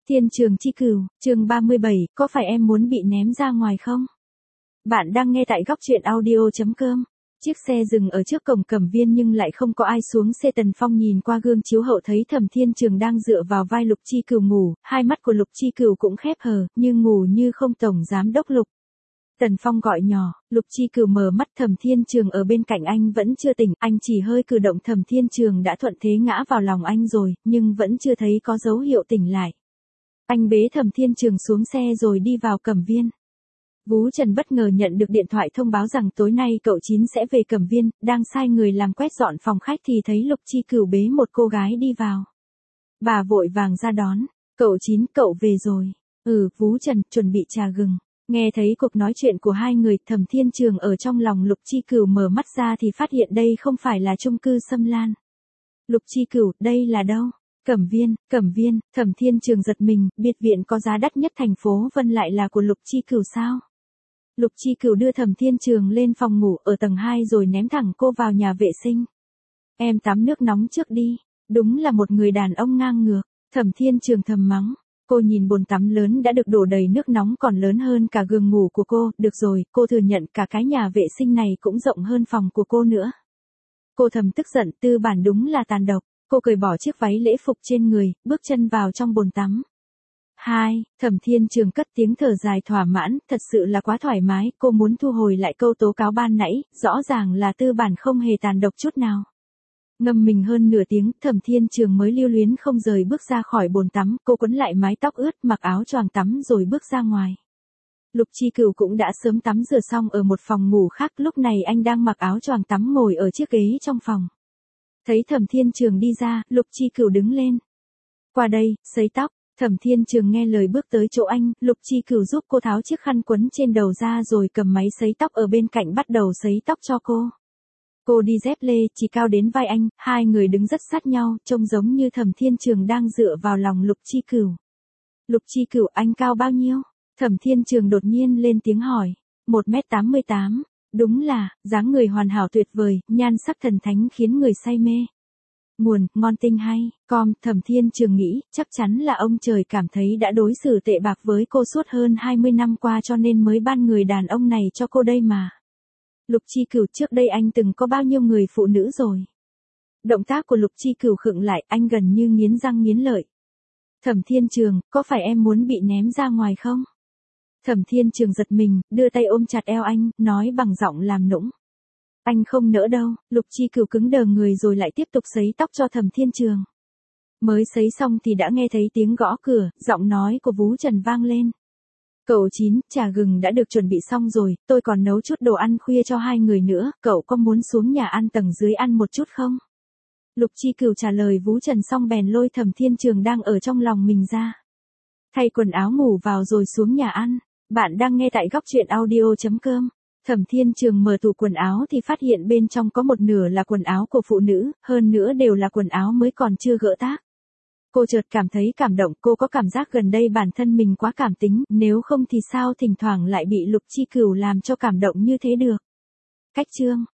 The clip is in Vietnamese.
Thiên Trường Chi Cửu, chương 37, có phải em muốn bị ném ra ngoài không? Bạn đang nghe tại góc truyện audio.com. Chiếc xe dừng ở trước cổng Cẩm Viên nhưng lại không có ai xuống xe. Tần Phong nhìn qua gương chiếu hậu thấy Thẩm Thiên Trường đang dựa vào vai Lục Chi Cửu ngủ, hai mắt của Lục Chi Cửu cũng khép hờ, nhưng ngủ như không. Tổng giám đốc Lục. Tần Phong gọi nhỏ, Lục Chi Cửu mở mắt. Thẩm Thiên Trường ở bên cạnh anh vẫn chưa tỉnh, anh chỉ hơi cử động Thẩm Thiên Trường đã thuận thế ngã vào lòng anh rồi, nhưng vẫn chưa thấy có dấu hiệu tỉnh lại. Anh bế Thẩm Thiên Trường xuống xe rồi đi vào Cẩm Viên. Vú Trần bất ngờ nhận được điện thoại thông báo rằng tối nay cậu Chín sẽ về Cẩm Viên, đang sai người làm quét dọn phòng khách thì thấy Lục Chi Cửu bế một cô gái đi vào. Bà vội vàng ra đón, cậu Chín cậu về rồi. Vú Trần chuẩn bị trà gừng. Nghe thấy cuộc nói chuyện của hai người, Thẩm Thiên Trường ở trong lòng Lục Chi Cửu mở mắt ra thì phát hiện đây không phải là chung cư Sâm Lan. Lục Chi Cửu, đây là đâu? Cẩm Viên, Thẩm Thiên Trường giật mình, biệt viện có giá đắt nhất thành phố Vân lại là của Lục Chi Cửu sao? Lục Chi Cửu đưa Thẩm Thiên Trường lên phòng ngủ ở tầng 2 rồi ném thẳng cô vào nhà vệ sinh. Em tắm nước nóng trước đi, đúng là một người đàn ông ngang ngược, Thẩm Thiên Trường thầm mắng. Cô nhìn bồn tắm lớn đã được đổ đầy nước nóng còn lớn hơn cả giường ngủ của cô, được rồi, cô thừa nhận cả cái nhà vệ sinh này cũng rộng hơn phòng của cô nữa. Cô thầm tức giận, tư bản đúng là tàn độc. Cô cởi bỏ chiếc váy lễ phục trên người, bước chân vào trong bồn tắm. Thẩm Thiên Trường cất tiếng thở dài thỏa mãn, thật sự là quá thoải mái, cô muốn thu hồi lại câu tố cáo ban nãy, rõ ràng là tư bản không hề tàn độc chút nào. Ngâm mình hơn nửa tiếng, Thẩm Thiên Trường mới lưu luyến không rời bước ra khỏi bồn tắm, cô quấn lại mái tóc ướt, mặc áo choàng tắm rồi bước ra ngoài. Lục Chi Cửu cũng đã sớm tắm rửa xong ở một phòng ngủ khác, lúc này anh đang mặc áo choàng tắm ngồi ở chiếc ghế trong phòng. Thấy Thẩm Thiên Trường đi ra, Lục Chi Cửu đứng lên. Qua đây, sấy tóc. Thẩm Thiên Trường nghe lời bước tới chỗ anh, Lục Chi Cửu giúp cô tháo chiếc khăn quấn trên đầu ra rồi cầm máy sấy tóc ở bên cạnh bắt đầu sấy tóc cho cô. Cô đi dép lê, chỉ cao đến vai anh, hai người đứng rất sát nhau, trông giống như Thẩm Thiên Trường đang dựa vào lòng Lục Chi Cửu. Lục Chi Cửu, anh cao bao nhiêu? Thẩm Thiên Trường đột nhiên lên tiếng hỏi. 1m88. Đúng là, dáng người hoàn hảo tuyệt vời, nhan sắc thần thánh khiến người say mê. Nguồn, ngon tinh hay, Thẩm Thiên Trường nghĩ, chắc chắn là ông trời cảm thấy đã đối xử tệ bạc với cô suốt hơn 20 năm qua cho nên mới ban người đàn ông này cho cô đây mà. Lục Chi Cửu, trước đây anh từng có bao nhiêu người phụ nữ rồi? Động tác của Lục Chi Cửu khựng lại, anh gần như nghiến răng nghiến lợi. Thẩm Thiên Trường, có phải em muốn bị ném ra ngoài không? Thẩm Thiên Trường giật mình, đưa tay ôm chặt eo anh, nói bằng giọng làm nũng. Anh không nỡ đâu. Lục Chi Cửu cứng đờ người rồi lại tiếp tục sấy tóc cho Thẩm Thiên Trường. Mới sấy xong thì đã nghe thấy tiếng gõ cửa, giọng nói của Vú Trần vang lên. Cậu Chín, trà gừng đã được chuẩn bị xong rồi, tôi còn nấu chút đồ ăn khuya cho hai người nữa, cậu có muốn xuống nhà ăn tầng dưới ăn một chút không? Lục Chi Cửu trả lời Vú Trần xong bèn lôi Thẩm Thiên Trường đang ở trong lòng mình ra. Thay quần áo ngủ vào rồi xuống nhà ăn. Bạn đang nghe tại góc truyện audio.com. Thẩm Thiên Trường mở tủ quần áo thì phát hiện bên trong có một nửa là quần áo của phụ nữ, hơn nữa đều là quần áo mới còn chưa gỡ tác. Cô chợt cảm thấy cảm động, cô có cảm giác gần đây bản thân mình quá cảm tính, nếu không thì sao thỉnh thoảng lại bị Lục Chi Cửu làm cho cảm động như thế được. Cách chương